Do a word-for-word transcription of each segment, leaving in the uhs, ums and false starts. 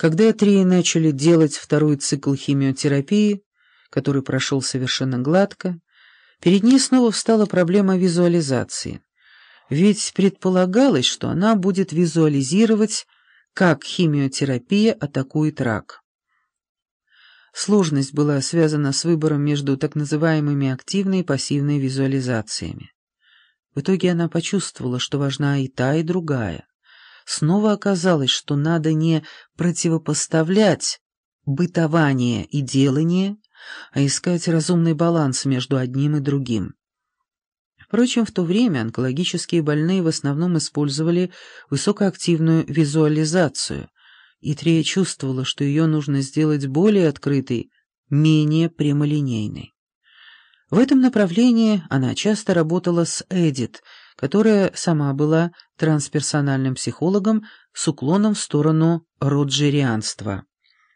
Когда Трии начали делать второй цикл химиотерапии, который прошел совершенно гладко, перед ней снова встала проблема визуализации. Ведь предполагалось, что она будет визуализировать, как химиотерапия атакует рак. Сложность была связана с выбором между так называемыми активной и пассивной визуализациями. В итоге она почувствовала, что важна и та, и другая. Снова оказалось, что надо не противопоставлять бытование и делание, а искать разумный баланс между одним и другим. Впрочем, в то время онкологические больные в основном использовали высокоактивную визуализацию, и Трия чувствовала, что ее нужно сделать более открытой, менее прямолинейной. В этом направлении она часто работала с Эдит, которая сама была трансперсональным психологом с уклоном в сторону роджерианства.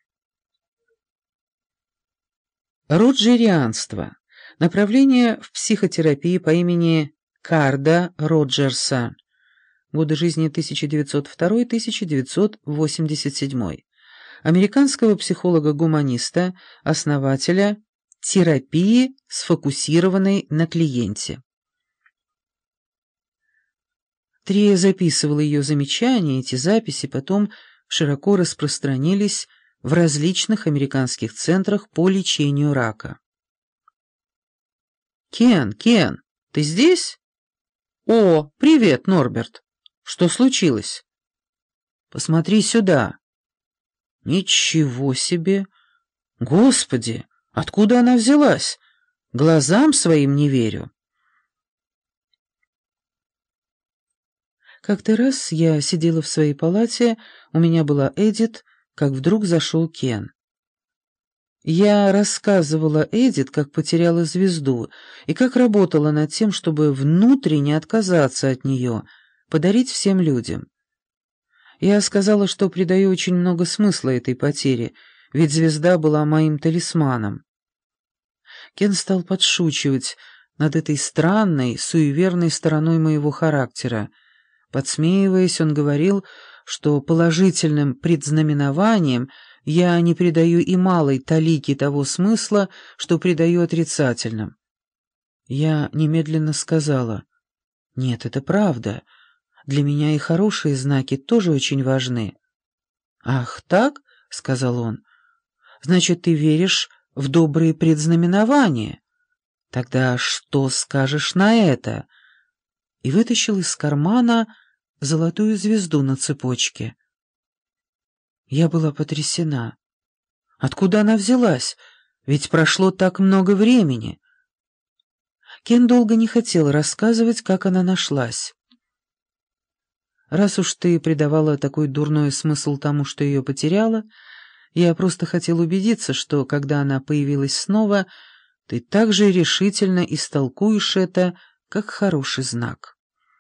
Роджерианство – направление в психотерапии по имени Карда Роджерса, годы жизни тысяча девятьсот второй — тысяча девятьсот восемьдесят седьмой, американского психолога-гуманиста, основателя терапии, сфокусированной на клиенте. Трия записывала ее замечания, эти записи потом широко распространились в различных американских центрах по лечению рака. «Кен, Кен, ты здесь?» «О, привет, Норберт. Что случилось?» «Посмотри сюда». «Ничего себе! Господи, откуда она взялась? Глазам своим не верю». Как-то раз я сидела в своей палате, у меня была Эдит, как вдруг зашел Кен. Я рассказывала Эдит, как потеряла звезду, и как работала над тем, чтобы внутренне отказаться от нее, подарить всем людям. Я сказала, что придаю очень много смысла этой потере, ведь звезда была моим талисманом. Кен стал подшучивать над этой странной, суеверной стороной моего характера. Подсмеиваясь, он говорил, что положительным предзнаменованием я не придаю и малой талики того смысла, что придаю отрицательным. Я немедленно сказала: «Нет, это правда. Для меня и хорошие знаки тоже очень важны». «Ах, так?» — сказал он. «Значит, ты веришь в добрые предзнаменования? Тогда что скажешь на это?» И вытащил из кармана золотую звезду на цепочке. Я была потрясена. Откуда она взялась? Ведь прошло так много времени. Кен долго не хотел рассказывать, как она нашлась. «Раз уж ты придавала такой дурной смысл тому, что ее потеряла, я просто хотел убедиться, что, когда она появилась снова, ты так же решительно истолкуешь это, как хороший знак».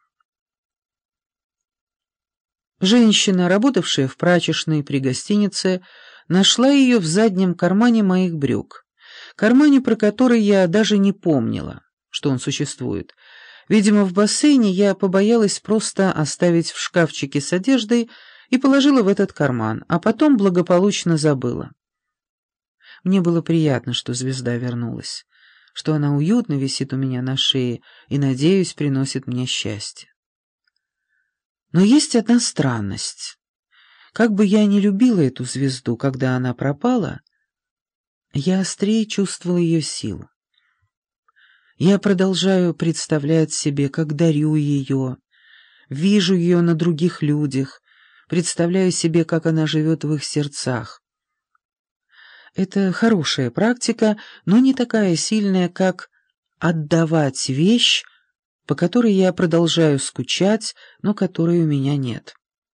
Женщина, работавшая в прачечной при гостинице, нашла ее в заднем кармане моих брюк, кармане, про который я даже не помнила, что он существует. Видимо, в бассейне я побоялась просто оставить в шкафчике с одеждой и положила в этот карман, а потом благополучно забыла. Мне было приятно, что звезда вернулась, что она уютно висит у меня на шее и, надеюсь, приносит мне счастье. Но есть одна странность. Как бы я ни любила эту звезду, когда она пропала, я острее чувствовала ее силу. Я продолжаю представлять себе, как дарю ее, вижу ее на других людях, представляю себе, как она живет в их сердцах. Это хорошая практика, но не такая сильная, как отдавать вещь, по которой я продолжаю скучать, но которой у меня нет.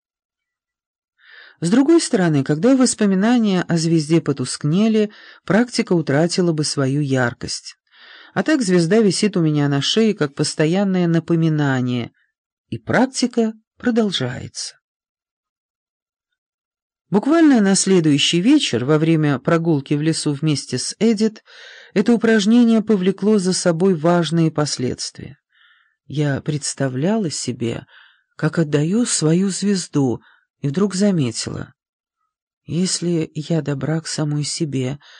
С другой стороны, когда воспоминания о звезде потускнели, практика утратила бы свою яркость. А так звезда висит у меня на шее как постоянное напоминание, и практика продолжается. Буквально на следующий вечер, во время прогулки в лесу вместе с Эдит, это упражнение повлекло за собой важные последствия. Я представляла себе, как отдаю свою звезду, и вдруг заметила: Если я добра к самой себе,